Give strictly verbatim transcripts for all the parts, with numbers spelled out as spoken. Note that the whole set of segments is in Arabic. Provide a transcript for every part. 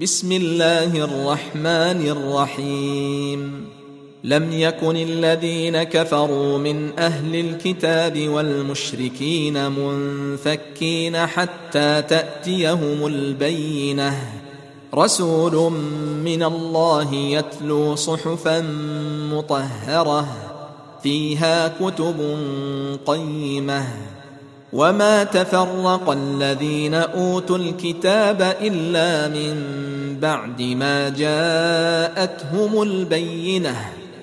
بسم الله الرحمن الرحيم لم يكن الذين كفروا من أهل الكتاب والمشركين منفكين حتى تأتيهم البينة رسول من الله يتلو صحفا مطهرة فيها كتب قيمة وما تفرق الذين أوتوا الكتاب إلا من بعد ما جاءتهم البينة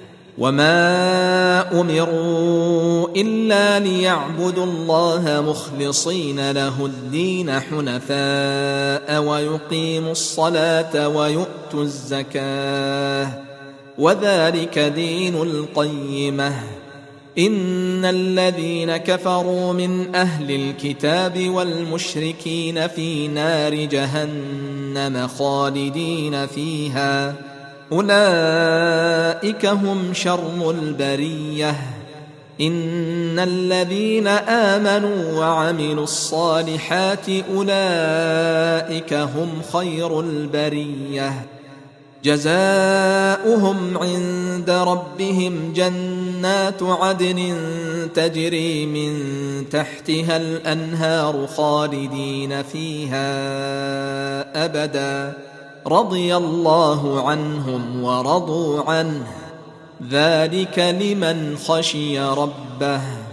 وما أمروا إلا ليعبدوا الله مخلصين له الدين حنفاء ويقيموا الصلاة ويؤتوا الزكاة وذلك دين القيمة إن الذين كفروا من أهل الكتاب والمشركين في نار جهنم خالدين فيها أولئك هم شر البرية إن الذين آمنوا وعملوا الصالحات أولئك هم خير البرية جزاؤهم عند ربهم جنات عدن تجري من تحتها الأنهار خالدين فيها أبدا رضي الله عنهم ورضوا عنه ذلك لمن خشي ربه